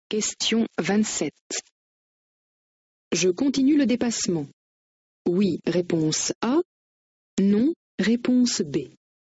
Question 27. Je continue le dépassement. Oui, réponse A. Non, réponse B.